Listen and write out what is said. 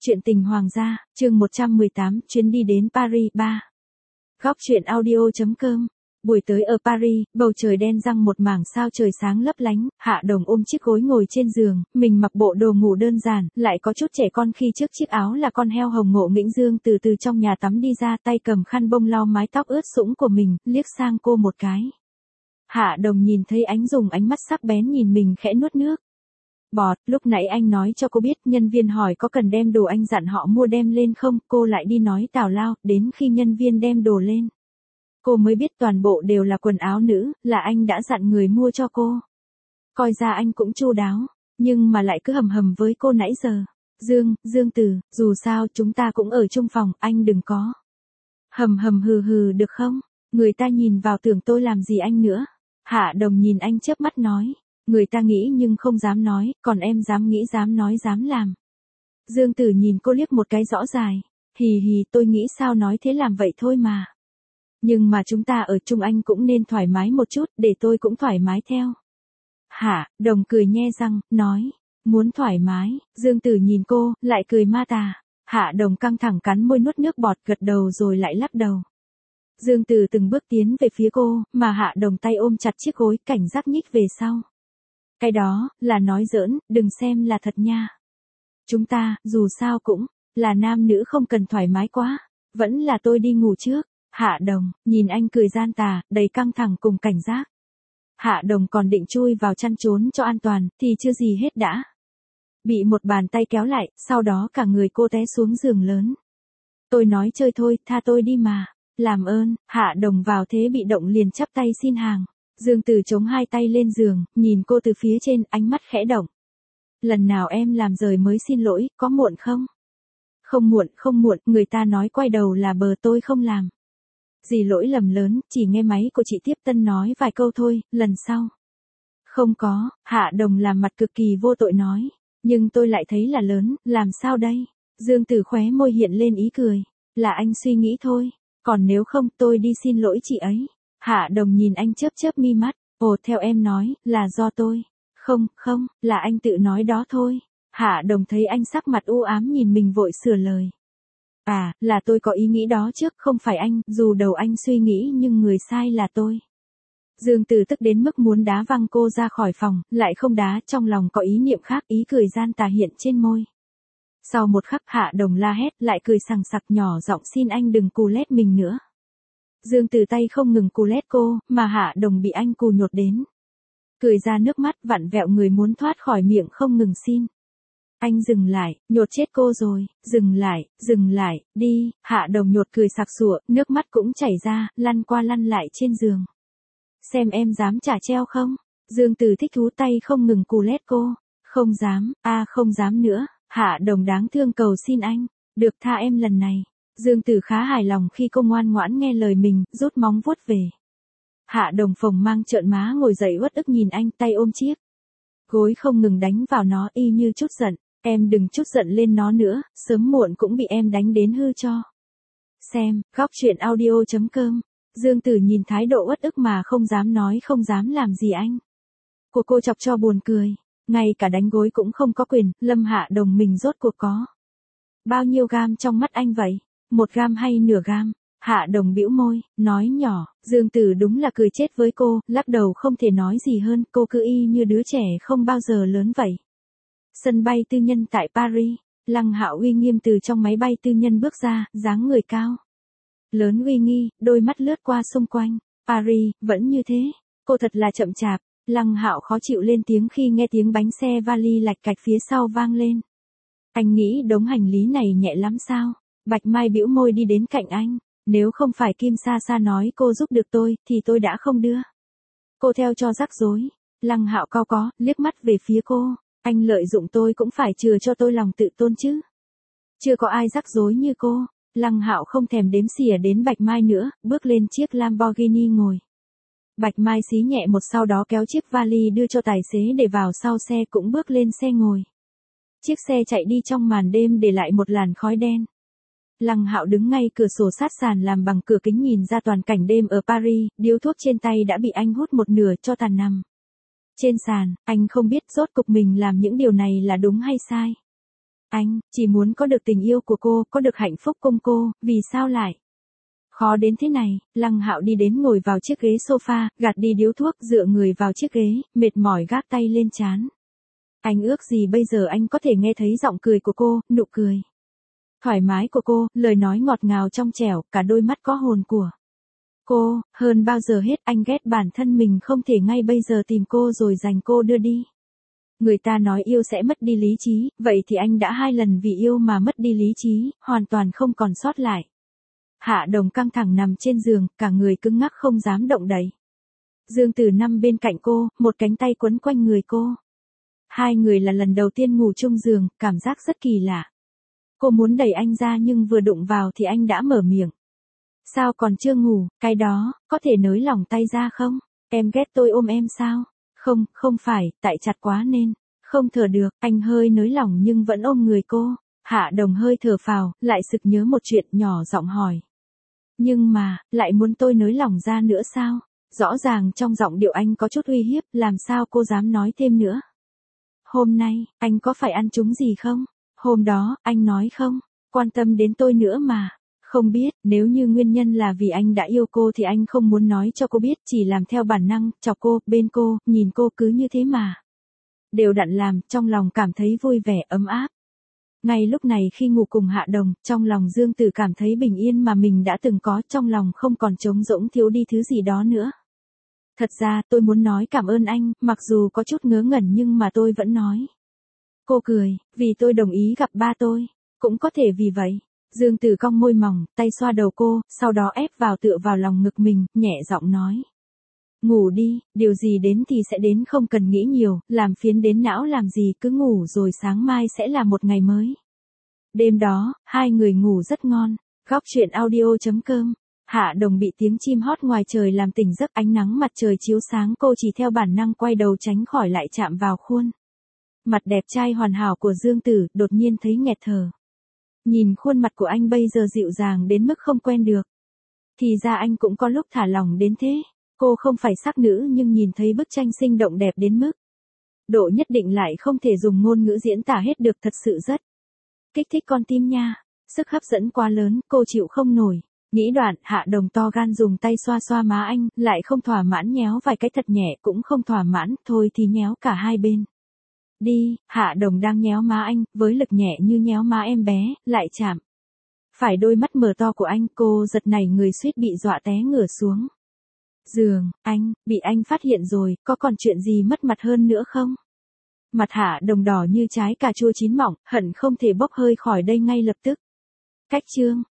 Chuyện tình hoàng gia, chương 118, chuyến đi đến Paris 3. Góc truyện audio.com. Buổi tới ở Paris, bầu trời đen răng một mảng sao trời sáng lấp lánh, Hạ Đồng ôm chiếc gối ngồi trên giường, mình mặc bộ đồ ngủ đơn giản, lại có chút trẻ con khi trước chiếc áo là con heo hồng Ngộ Nghĩnh Dương từ từ trong nhà tắm đi ra, tay cầm khăn bông lau mái tóc ướt sũng của mình, liếc sang cô một cái. Hạ Đồng nhìn thấy anh dùng ánh mắt sắc bén nhìn mình khẽ nuốt nước bọt, lúc nãy anh nói cho cô biết, nhân viên hỏi có cần đem đồ anh dặn họ mua đem lên không, cô lại đi nói tào lao, đến khi nhân viên đem đồ lên. Cô mới biết toàn bộ đều là quần áo nữ, là anh đã dặn người mua cho cô. Coi ra anh cũng chu đáo, nhưng mà lại cứ hầm hầm với cô nãy giờ. Dương Tử, dù sao chúng ta cũng ở chung phòng, anh đừng có. Hầm hầm hừ hừ được không? Người ta nhìn vào tưởng tôi làm gì anh nữa. Hạ Đồng nhìn anh chớp mắt nói. Người ta nghĩ nhưng không dám nói, còn em dám nghĩ dám nói dám làm. Dương Tử nhìn cô liếc một cái rõ dài. Hì hì, tôi nghĩ sao nói thế làm vậy thôi mà. Nhưng mà chúng ta ở chung anh cũng nên thoải mái một chút, để tôi cũng thoải mái theo. Hạ Đồng cười nhe răng, nói. Muốn thoải mái, Dương Tử nhìn cô, lại cười ma tà. Hạ Đồng căng thẳng cắn môi nuốt nước bọt gật đầu rồi lại lắc đầu. Dương Tử từng bước tiến về phía cô, mà Hạ Đồng tay ôm chặt chiếc gối, cảnh giác nhích về sau. Cái đó, là nói giỡn, đừng xem là thật nha. Chúng ta, dù sao cũng, là nam nữ không cần thoải mái quá. Vẫn là tôi đi ngủ trước. Hạ Đồng, nhìn anh cười gian tà, đầy căng thẳng cùng cảnh giác. Hạ Đồng còn định chui vào chăn trốn cho an toàn, thì chưa gì hết đã. Bị một bàn tay kéo lại, sau đó cả người cô té xuống giường lớn. Tôi nói chơi thôi, tha tôi đi mà. Làm ơn, Hạ Đồng vào thế bị động liền chắp tay xin hàng. Dương Tử chống hai tay lên giường, nhìn cô từ phía trên, ánh mắt khẽ động. Lần nào em làm rời mới xin lỗi, có muộn không? Không muộn, người ta nói quay đầu là bờ, tôi không làm. Gì lỗi lầm lớn, chỉ nghe máy của chị tiếp tân nói vài câu thôi, lần sau. Không có, Hạ Đồng làm mặt cực kỳ vô tội nói. Nhưng tôi lại thấy là lớn, làm sao đây? Dương Tử khóe môi hiện lên ý cười. Là anh suy nghĩ thôi, còn nếu không tôi đi xin lỗi chị ấy. Hạ Đồng nhìn anh chớp chớp mi mắt, ồ theo em nói, là do tôi. Không, là anh tự nói đó thôi. Hạ Đồng thấy anh sắc mặt u ám nhìn mình vội sửa lời. À, là tôi có ý nghĩ đó trước, không phải anh, dù đầu anh suy nghĩ nhưng người sai là tôi. Dương Tử tức đến mức muốn đá văng cô ra khỏi phòng, lại không đá, trong lòng có ý niệm khác, ý cười gian tà hiện trên môi. Sau một khắc Hạ Đồng la hét, lại cười sằng sặc nhỏ giọng xin anh đừng cù lét mình nữa. Dương Tử tay không ngừng cù lét cô, mà Hạ Đồng bị anh cù nhột đến. Cười ra nước mắt vặn vẹo người muốn thoát khỏi miệng không ngừng xin. Anh dừng lại, nhột chết cô rồi, dừng lại, đi, Hạ Đồng nhột cười sặc sụa, nước mắt cũng chảy ra, lăn qua lăn lại trên giường. Xem em dám trả treo không? Dương Tử thích thú tay không ngừng cù lét cô. Không dám, không dám nữa, Hạ Đồng đáng thương cầu xin anh, được tha em lần này. Dương Tử khá hài lòng khi cô ngoan ngoãn nghe lời mình, rút móng vuốt về. Hạ Đồng phồng mang trợn má ngồi dậy uất ức nhìn anh, tay ôm chiếc gối không ngừng đánh vào nó y như chút giận. Em đừng chút giận lên nó nữa, sớm muộn cũng bị em đánh đến hư cho. Xem, góc truyện audio.com. Dương Tử nhìn thái độ uất ức mà không dám nói không dám làm gì anh. Của cô chọc cho buồn cười. Ngay cả đánh gối cũng không có quyền, Lâm Hạ Đồng mình rốt cuộc có. Bao nhiêu gam trong mắt anh vậy? 1 gam hay nửa gam? Hạ Đồng bĩu môi, nói nhỏ. Dương Tử đúng là cười chết với cô, lắc đầu không thể nói gì hơn, cô cứ y như đứa trẻ không bao giờ lớn vậy. Sân bay tư nhân tại Paris, Lăng Hạo uy nghiêm từ trong máy bay tư nhân bước ra, dáng người cao. Lớn uy nghi, đôi mắt lướt qua xung quanh. Paris, vẫn như thế. Cô thật là chậm chạp. Lăng Hạo khó chịu lên tiếng khi nghe tiếng bánh xe vali lạch cạch phía sau vang lên. Anh nghĩ đống hành lý này nhẹ lắm sao? Bạch Mai bĩu môi đi đến cạnh anh. Nếu không phải Kim Sa Sa nói cô giúp được tôi, thì tôi đã không đưa. Cô theo cho rắc rối. Lăng Hạo cau có, liếc mắt về phía cô. Anh lợi dụng tôi cũng phải chừa cho tôi lòng tự tôn chứ. Chưa có ai rắc rối như cô. Lăng Hạo không thèm đếm xỉa đến Bạch Mai nữa, bước lên chiếc Lamborghini ngồi. Bạch Mai xí nhẹ một sau đó kéo chiếc vali đưa cho tài xế để vào sau xe cũng bước lên xe ngồi. Chiếc xe chạy đi trong màn đêm để lại một làn khói đen. Lăng Hạo đứng ngay cửa sổ sát sàn làm bằng cửa kính nhìn ra toàn cảnh đêm ở Paris, điếu thuốc trên tay đã bị anh hút một nửa cho tàn nằm. Trên sàn, anh không biết rốt cục mình làm những điều này là đúng hay sai. Anh, chỉ muốn có được tình yêu của cô, có được hạnh phúc cùng cô, vì sao lại khó đến thế này? Lăng Hạo đi đến ngồi vào chiếc ghế sofa, gạt đi điếu thuốc, dựa người vào chiếc ghế, mệt mỏi gác tay lên trán. Anh ước gì bây giờ anh có thể nghe thấy giọng cười của cô, nụ cười thoải mái của cô, lời nói ngọt ngào trong trẻo, cả đôi mắt có hồn của cô. Hơn bao giờ hết anh ghét bản thân mình không thể ngay bây giờ tìm cô rồi giành cô đưa đi. Người ta nói yêu sẽ mất đi lý trí, vậy thì anh đã 2 lần vì yêu mà mất đi lý trí, hoàn toàn không còn sót lại. Hạ Đồng căng thẳng nằm trên giường, cả người cứng ngắc không dám động đậy. Dương Tử nằm bên cạnh cô, một cánh tay quấn quanh người cô. Hai người là lần đầu tiên ngủ chung giường, cảm giác rất kỳ lạ. Cô muốn đẩy anh ra nhưng vừa đụng vào thì anh đã mở miệng. Sao còn chưa ngủ, cái đó, có thể nới lỏng tay ra không? Em ghét tôi ôm em sao? Không, không phải, tại chặt quá nên không thở được. Anh hơi nới lỏng nhưng vẫn ôm người cô. Hạ Đồng hơi thở phào, lại sực nhớ một chuyện, nhỏ giọng hỏi. Nhưng mà, lại muốn tôi nới lỏng ra nữa sao? Rõ ràng trong giọng điệu anh có chút uy hiếp, làm sao cô dám nói thêm nữa? Hôm nay, anh có phải ăn trúng gì không? Hôm đó, anh nói không quan tâm đến tôi nữa mà. Không biết, nếu như nguyên nhân là vì anh đã yêu cô thì anh không muốn nói cho cô biết, chỉ làm theo bản năng, chọc cô, bên cô, nhìn cô cứ như thế mà. Đều đặn làm, trong lòng cảm thấy vui vẻ, ấm áp. Ngay lúc này khi ngủ cùng Hạ Đồng, trong lòng Dương Tử cảm thấy bình yên mà mình đã từng có, trong lòng không còn trống rỗng thiếu đi thứ gì đó nữa. Thật ra tôi muốn nói cảm ơn anh, mặc dù có chút ngớ ngẩn nhưng mà tôi vẫn nói. Cô cười, vì tôi đồng ý gặp ba tôi, cũng có thể vì vậy. Dương Tử cong môi mỏng, tay xoa đầu cô, sau đó ép vào tựa vào lòng ngực mình, nhẹ giọng nói. Ngủ đi, điều gì đến thì sẽ đến, không cần nghĩ nhiều, làm phiền đến não làm gì, cứ ngủ rồi sáng mai sẽ là một ngày mới. Đêm đó, hai người ngủ rất ngon. Góc truyện audio.com. Hạ Đồng bị tiếng chim hót ngoài trời làm tỉnh giấc, ánh nắng mặt trời chiếu sáng, cô chỉ theo bản năng quay đầu tránh khỏi lại chạm vào khuôn mặt đẹp trai hoàn hảo của Dương Tử, đột nhiên thấy nghẹt thở. Nhìn khuôn mặt của anh bây giờ dịu dàng đến mức không quen được. Thì ra anh cũng có lúc thả lỏng đến thế. Cô không phải sắc nữ nhưng nhìn thấy bức tranh sinh động đẹp đến mức độ nhất định lại không thể dùng ngôn ngữ diễn tả hết được, thật sự rất kích thích con tim nha. Sức hấp dẫn quá lớn, cô chịu không nổi. Nghĩ đoạn, Hạ Đồng to gan dùng tay xoa xoa má anh, lại không thỏa mãn nhéo vài cái thật nhẹ, cũng không thỏa mãn, thôi thì nhéo cả hai bên. Đi, Hạ Đồng đang nhéo má anh, với lực nhẹ như nhéo má em bé, lại chạm phải đôi mắt mở to của anh, cô giật nảy người suýt bị dọa té ngửa xuống giường. Anh, bị anh phát hiện rồi, có còn chuyện gì mất mặt hơn nữa không? Mặt Hạ Đồng đỏ như trái cà chua chín mọng, hận không thể bốc hơi khỏi đây ngay lập tức. Cách chương